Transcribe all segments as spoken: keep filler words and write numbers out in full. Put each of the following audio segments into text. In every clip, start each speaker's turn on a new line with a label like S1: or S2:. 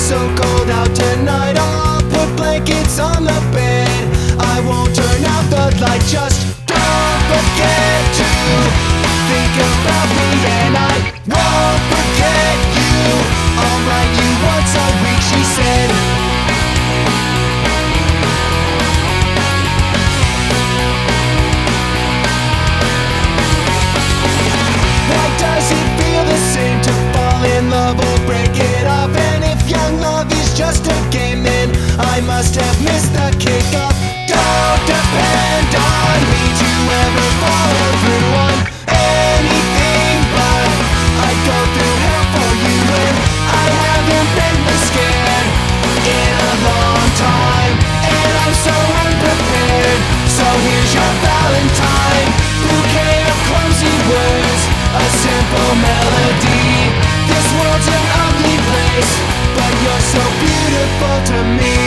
S1: so cold out tonight. I'll put blankets on the bed. I won't turn out the light. Just don't forget to think about me, and I won't forget you. I'll write you once a week, she said. Why does it feel the same to fall in love or break it up? And if young love is just a game, then I must have missed the kickoff. Don't depend on me to ever follow through on anything, but I'd go through hell for you, and I haven't been this scared in a long time, and I'm so unprepared. So here's your Valentine, bouquet of clumsy words, a simple melody. This world's an ugly place, but you're so beautiful to me.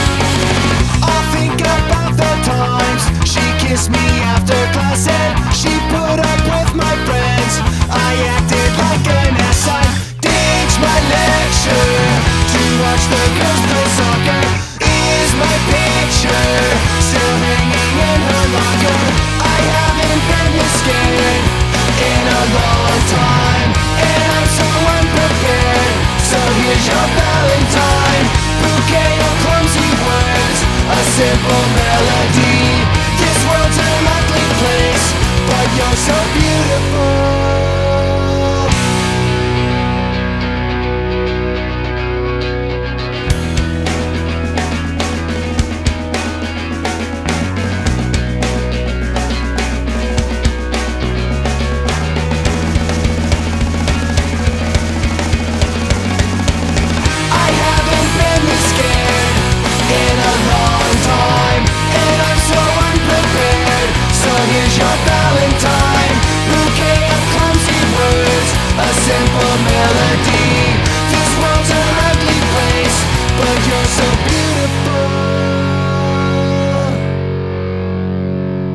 S1: I'll think about the times she kissed me after class, and she